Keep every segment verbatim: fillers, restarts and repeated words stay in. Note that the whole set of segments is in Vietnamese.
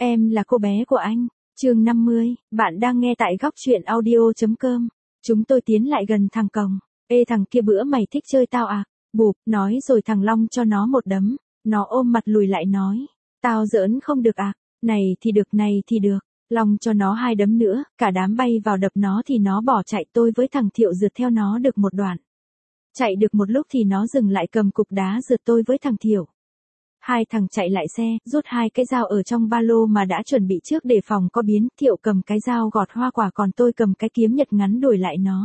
Em là cô bé của anh. Chương năm mươi, bạn đang nghe tại góc truyện audio chấm com. Chúng tôi tiến lại gần thằng Còng. Ê thằng kia bữa mày thích chơi tao à? Bụp, nói rồi thằng Long cho nó một đấm. Nó ôm mặt lùi lại nói. Tao giỡn không được à? Này thì được, này thì được. Long cho nó hai đấm nữa, cả đám bay vào đập nó thì nó bỏ chạy. Tôi với thằng Thiệu rượt theo nó được một đoạn. Chạy được một lúc thì nó dừng lại cầm cục đá rượt tôi với thằng Thiệu. Hai thằng chạy lại xe, rút hai cái dao ở trong ba lô mà đã chuẩn bị trước để phòng có biến. Thiệu cầm cái dao gọt hoa quả còn tôi cầm cái kiếm nhật ngắn đuổi lại nó.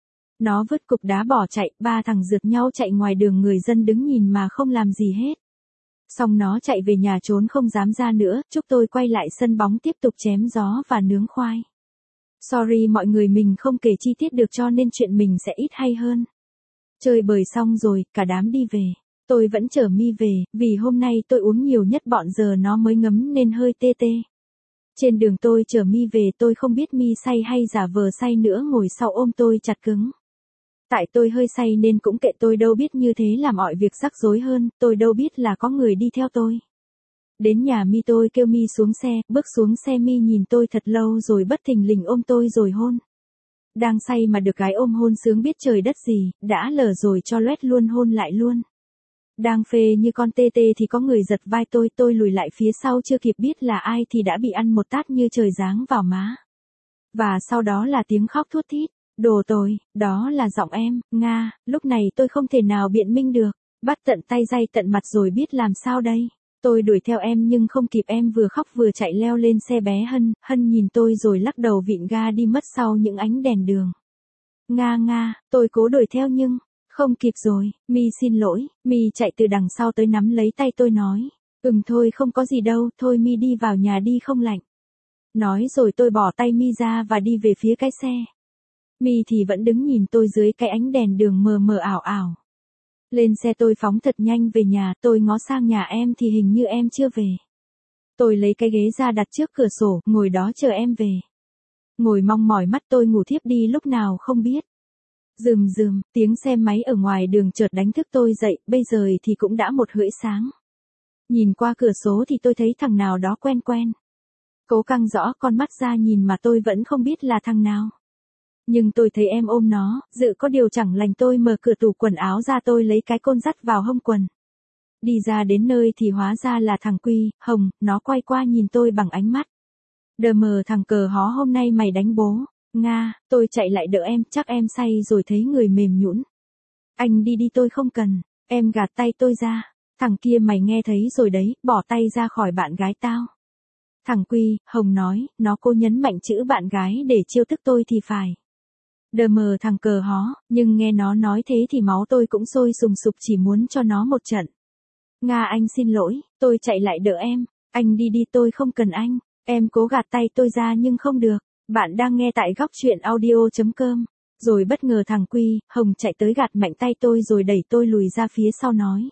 Nó vứt cục đá bỏ chạy, ba thằng rượt nhau chạy ngoài đường, người dân đứng nhìn mà không làm gì hết. Xong nó chạy về nhà trốn không dám ra nữa, chúc tôi quay lại sân bóng tiếp tục chém gió và nướng khoai. Sorry mọi người, mình không kể chi tiết được cho nên chuyện mình sẽ ít hay hơn. Chơi bời xong rồi, cả đám đi về. Tôi vẫn chở Mi về, vì hôm nay tôi uống nhiều nhất bọn giờ nó mới ngấm nên hơi tê tê. Trên đường tôi chở Mi về, tôi không biết Mi say hay giả vờ say nữa, ngồi sau ôm tôi chặt cứng. Tại tôi hơi say nên cũng kệ, tôi đâu biết như thế làm mọi việc rắc rối hơn, tôi đâu biết là có người đi theo tôi. Đến nhà Mi tôi kêu Mi xuống xe, bước xuống xe Mi nhìn tôi thật lâu rồi bất thình lình ôm tôi rồi hôn. Đang say mà được gái ôm hôn sướng biết trời đất gì, đã lờ rồi cho loét luôn hôn lại luôn. Đang phê như con tê tê thì có người giật vai tôi, tôi lùi lại phía sau chưa kịp biết là ai thì đã bị ăn một tát như trời giáng vào má. Và sau đó là tiếng khóc thút thít, đồ tồi, đó là giọng em, Nga, lúc này tôi không thể nào biện minh được, bắt tận tay day tận mặt rồi biết làm sao đây. Tôi đuổi theo em nhưng không kịp, em vừa khóc vừa chạy leo lên xe bé Hân, Hân nhìn tôi rồi lắc đầu vịn ga đi mất sau những ánh đèn đường. Nga Nga, tôi cố đuổi theo nhưng... Không kịp rồi, Mi xin lỗi. Mi chạy từ đằng sau tới nắm lấy tay tôi nói. Ừm thôi không có gì đâu, thôi Mi đi vào nhà đi không lạnh. Nói rồi tôi bỏ tay Mi ra và đi về phía cái xe. Mi thì vẫn đứng nhìn tôi dưới cái ánh đèn đường mờ mờ ảo ảo. Lên xe tôi phóng thật nhanh về nhà, tôi ngó sang nhà em thì hình như em chưa về. Tôi lấy cái ghế ra đặt trước cửa sổ, ngồi đó chờ em về. Ngồi mong mỏi mắt tôi ngủ thiếp đi lúc nào không biết. Rườm rườm, tiếng xe máy ở ngoài đường chợt đánh thức tôi dậy, bây giờ thì cũng đã một rưỡi sáng. Nhìn qua cửa sổ thì tôi thấy thằng nào đó quen quen. Cố căng rõ con mắt ra nhìn mà tôi vẫn không biết là thằng nào. Nhưng tôi thấy em ôm nó, dự có điều chẳng lành tôi mở cửa tủ quần áo ra, tôi lấy cái côn dắt vào hông quần. Đi ra đến nơi thì hóa ra là thằng Quy, Hồng, nó quay qua nhìn tôi bằng ánh mắt. Đờ mờ, thằng cờ hó, hôm nay mày đánh bố. Nga, tôi chạy lại đỡ em, chắc em say rồi thấy người mềm nhũn. Anh đi đi, tôi không cần. Em gạt tay tôi ra. Thằng kia mày nghe thấy rồi đấy, bỏ tay ra khỏi bạn gái tao. Thằng Quy, Hồng nói, nó cố nhấn mạnh chữ bạn gái để chiêu thức tôi thì phải. Đờ mờ thằng cờ hó, nhưng nghe nó nói thế thì máu tôi cũng sôi sùng sục, chỉ muốn cho nó một trận. Nga anh xin lỗi, tôi chạy lại đỡ em. Anh đi đi, tôi không cần anh. Em cố gạt tay tôi ra nhưng không được. Bạn đang nghe tại góc truyện audio chấm com. Rồi bất ngờ thằng Quy, Hồng chạy tới gạt mạnh tay tôi rồi đẩy tôi lùi ra phía sau nói.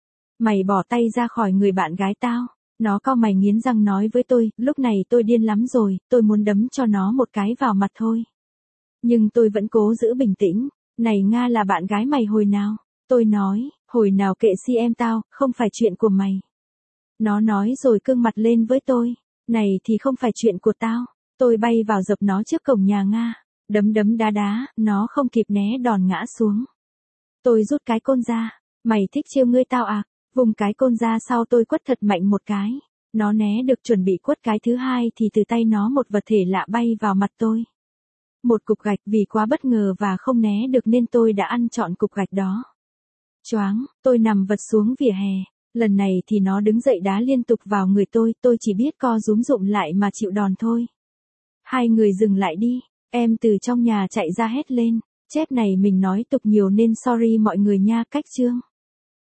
Mày bỏ tay ra khỏi người bạn gái tao. Nó cau mày nghiến răng nói với tôi, lúc này tôi điên lắm rồi, tôi muốn đấm cho nó một cái vào mặt thôi. Nhưng tôi vẫn cố giữ bình tĩnh. Này Nga, là bạn gái mày hồi nào? Tôi nói, hồi nào kệ si em tao, không phải chuyện của mày. Nó nói rồi cương mặt lên với tôi. Này thì không phải chuyện của tao. Tôi bay vào dập nó trước cổng nhà Nga. Đấm đấm đá đá, nó không kịp né đòn ngã xuống. Tôi rút cái côn ra. Mày thích trêu ngươi tao à? Vùng cái côn ra sau tôi quất thật mạnh một cái. Nó né được, chuẩn bị quất cái thứ hai thì từ tay nó một vật thể lạ bay vào mặt tôi. Một cục gạch, vì quá bất ngờ và không né được nên tôi đã ăn trọn cục gạch đó. Choáng, tôi nằm vật xuống vỉa hè. Lần này thì nó đứng dậy đá liên tục vào người tôi, tôi chỉ biết co rúm rụm lại mà chịu đòn thôi. Hai người dừng lại đi, em từ trong nhà chạy ra hét lên. Chép này mình nói tục nhiều nên sorry mọi người nha. Cách chương